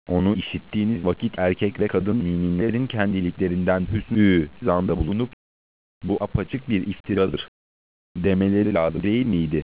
Onu işittiğiniz vakit erkek ve kadın müminlerin kendiliklerinden hüsnü zanda bulunup bu apaçık bir iftiradır demeleri lazım değil miydi?